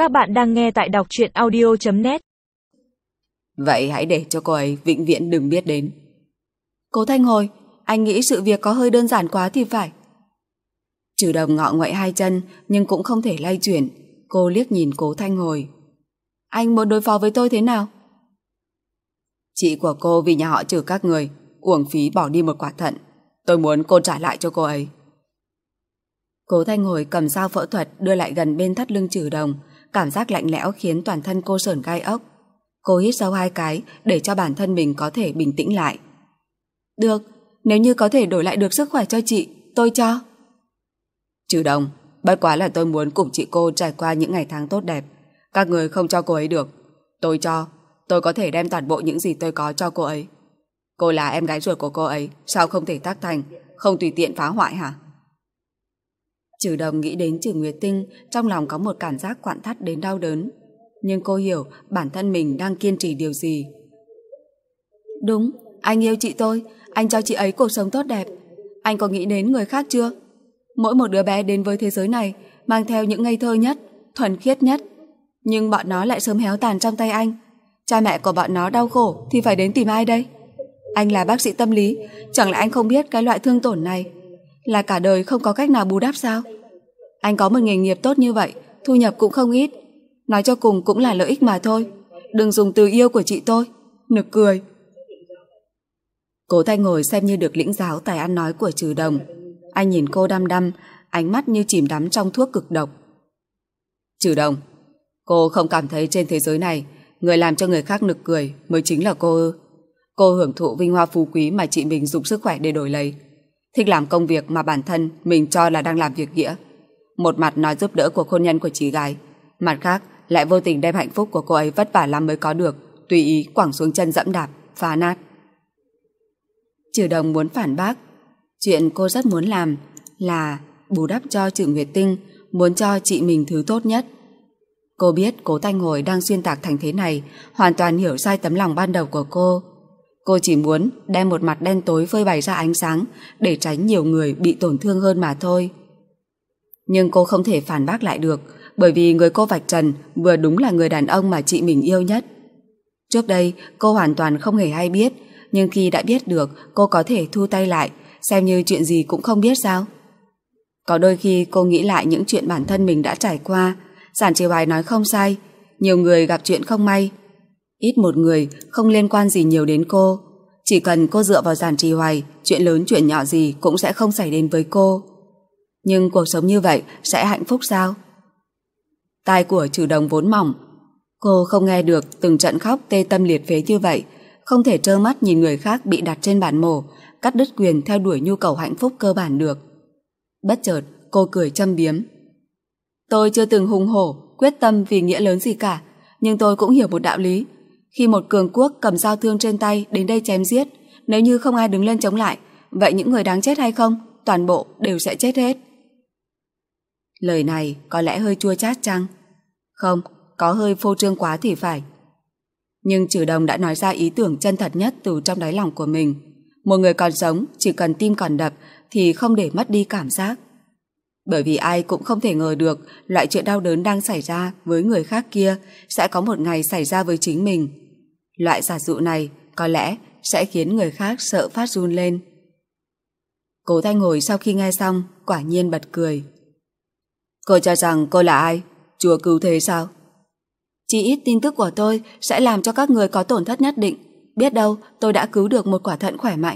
Các bạn đang nghe tại đọc truyện audio.net. Vậy hãy để cho cô ấy vĩnh viễn đừng biết đến. Cố Thanh Hồi, anh nghĩ sự việc có hơi đơn giản quá thì phải. Trừ Đồng ngọ nguậy hai chân nhưng cũng không thể lay chuyển. Cô liếc nhìn Cố Thanh Hồi. Anh muốn đối phó với tôi thế nào? Chị của cô vì nhà họ Trừ các người uổng phí bỏ đi một quả thận. Tôi muốn cô trả lại cho cô ấy. Cố Thanh Hồi cầm dao phẫu thuật đưa lại gần bên thắt lưng Trừ Đồng. Cảm giác lạnh lẽo khiến toàn thân cô sởn gai ốc. Cô hít sâu hai cái để cho bản thân mình có thể bình tĩnh lại. Được, nếu như có thể đổi lại được sức khỏe cho chị, tôi cho. Trừ Đồng, bất quá là tôi muốn cùng chị cô trải qua những ngày tháng tốt đẹp. Các người không cho cô ấy được. Tôi cho, tôi có thể đem toàn bộ những gì tôi có cho cô ấy. Cô là em gái ruột của cô ấy, sao không thể tác thành, không tùy tiện phá hoại hả? Trừ Đồng nghĩ đến Trừ Nguyệt Tinh, trong lòng có một cảm giác quặn thắt đến đau đớn. Nhưng cô hiểu bản thân mình đang kiên trì điều gì. Đúng, anh yêu chị tôi, anh cho chị ấy cuộc sống tốt đẹp. Anh có nghĩ đến người khác chưa? Mỗi một đứa bé đến với thế giới này mang theo những ngây thơ nhất, thuần khiết nhất. Nhưng bọn nó lại sớm héo tàn trong tay anh. Cha mẹ của bọn nó đau khổ thì phải đến tìm ai đây? Anh là bác sĩ tâm lý, chẳng lẽ anh không biết cái loại thương tổn này là cả đời không có cách nào bù đắp sao? Anh có một nghề nghiệp tốt như vậy, thu nhập cũng không ít. Nói cho cùng cũng là lợi ích mà thôi. Đừng dùng từ yêu của chị tôi. Nực cười. Cố Thanh Hồi xem như được lĩnh giáo tài ăn nói của Trừ Đồng. Anh nhìn cô đăm đăm, ánh mắt như chìm đắm trong thuốc cực độc. Trừ Đồng, cô không cảm thấy trên thế giới này người làm cho người khác nực cười mới chính là cô ư? Cô hưởng thụ vinh hoa phú quý mà chị mình dùng sức khỏe để đổi lấy. Thích làm công việc mà bản thân mình cho là đang làm việc nghĩa. Một mặt nói giúp đỡ cuộc hôn nhân của chị gái, mặt khác lại vô tình đem hạnh phúc của cô ấy vất vả lắm mới có được tùy ý quẳng xuống chân dẫm đạp, phá nát. Trừ Đồng muốn phản bác. Chuyện cô rất muốn làm là bù đắp cho Trừ Nguyệt Tinh, muốn cho chị mình thứ tốt nhất. Cô biết Cố Thanh Hồi đang xuyên tạc thành thế này hoàn toàn hiểu sai tấm lòng ban đầu của cô. Cô chỉ muốn đem một mặt đen tối phơi bày ra ánh sáng để tránh nhiều người bị tổn thương hơn mà thôi. Nhưng cô không thể phản bác lại được, bởi vì người cô vạch trần vừa đúng là người đàn ông mà chị mình yêu nhất. Trước đây cô hoàn toàn không hề hay biết, nhưng khi đã biết được cô có thể thu tay lại, xem như chuyện gì cũng không biết sao. Có đôi khi cô nghĩ lại những chuyện bản thân mình đã trải qua. Giản Trì Hoài nói không sai, nhiều người gặp chuyện không may, ít một người không liên quan gì nhiều đến cô. Chỉ cần cô dựa vào Giản Trì Hoài, chuyện lớn chuyện nhỏ gì cũng sẽ không xảy đến với cô. Nhưng cuộc sống như vậy sẽ hạnh phúc sao? Tai của Trừ Đồng vốn mỏng, cô không nghe được từng trận khóc tê tâm liệt phế như vậy, không thể trơ mắt nhìn người khác bị đặt trên bàn mổ, cắt đứt quyền theo đuổi nhu cầu hạnh phúc cơ bản được. Bất chợt cô cười châm biếm. Tôi chưa từng hùng hổ quyết tâm vì nghĩa lớn gì cả, nhưng tôi cũng hiểu một đạo lý. Khi một cường quốc cầm dao thương trên tay đến đây chém giết, nếu như không ai đứng lên chống lại, vậy những người đáng chết hay không, toàn bộ đều sẽ chết hết. Lời này có lẽ hơi chua chát chăng? Không, có hơi phô trương quá thì phải. Nhưng Trừ Đồng đã nói ra ý tưởng chân thật nhất từ trong đáy lòng của mình. Một người còn sống chỉ cần tim còn đập thì không để mất đi cảm giác. Bởi vì ai cũng không thể ngờ được loại chuyện đau đớn đang xảy ra với người khác kia sẽ có một ngày xảy ra với chính mình. Loại giả dụ này có lẽ sẽ khiến người khác sợ phát run lên. Cố Thanh Hồi sau khi nghe xong quả nhiên bật cười. Cô cho rằng cô là ai? Chúa cứu thế sao? Chỉ ít tin tức của tôi sẽ làm cho các người có tổn thất nhất định. Biết đâu tôi đã cứu được một quả thận khỏe mạnh.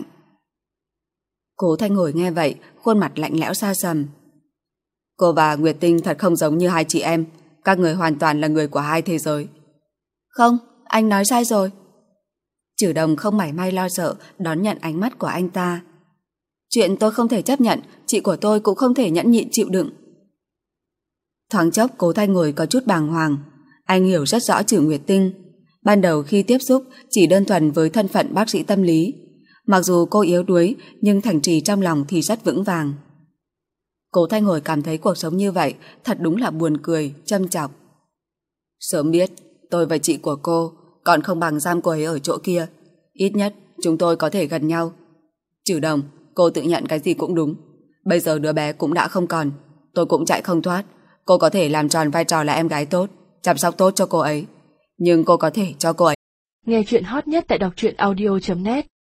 Cố Thanh Hồi nghe vậy, khuôn mặt lạnh lẽo xa sầm. Cô và Nguyệt Tinh thật không giống như hai chị em. Các người hoàn toàn là người của hai thế giới. Không, anh nói sai rồi. Trừ Đồng không mảy may lo sợ đón nhận ánh mắt của anh ta. Chuyện tôi không thể chấp nhận, chị của tôi cũng không thể nhẫn nhịn chịu đựng. Thoáng chốc Cố Thanh Hồi có chút bàng hoàng. Anh hiểu rất rõ Trừ Nguyệt Tinh. Ban đầu khi tiếp xúc chỉ đơn thuần với thân phận bác sĩ tâm lý. Mặc dù cô yếu đuối nhưng thành trì trong lòng thì rất vững vàng. Cố Thanh Hồi cảm thấy cuộc sống như vậy thật đúng là buồn cười, châm chọc. Sớm biết tôi và chị của cô còn không bằng giam cô ấy ở chỗ kia. Ít nhất chúng tôi có thể gần nhau. Trừ Đồng, cô tự nhận cái gì cũng đúng. Bây giờ đứa bé cũng đã không còn, tôi cũng chạy không thoát. Cô có thể làm tròn vai trò là em gái tốt, chăm sóc tốt cho cô ấy. Nhưng cô có thể cho cô ấy. Nghe chuyện hot nhất tại đọc truyện audio.net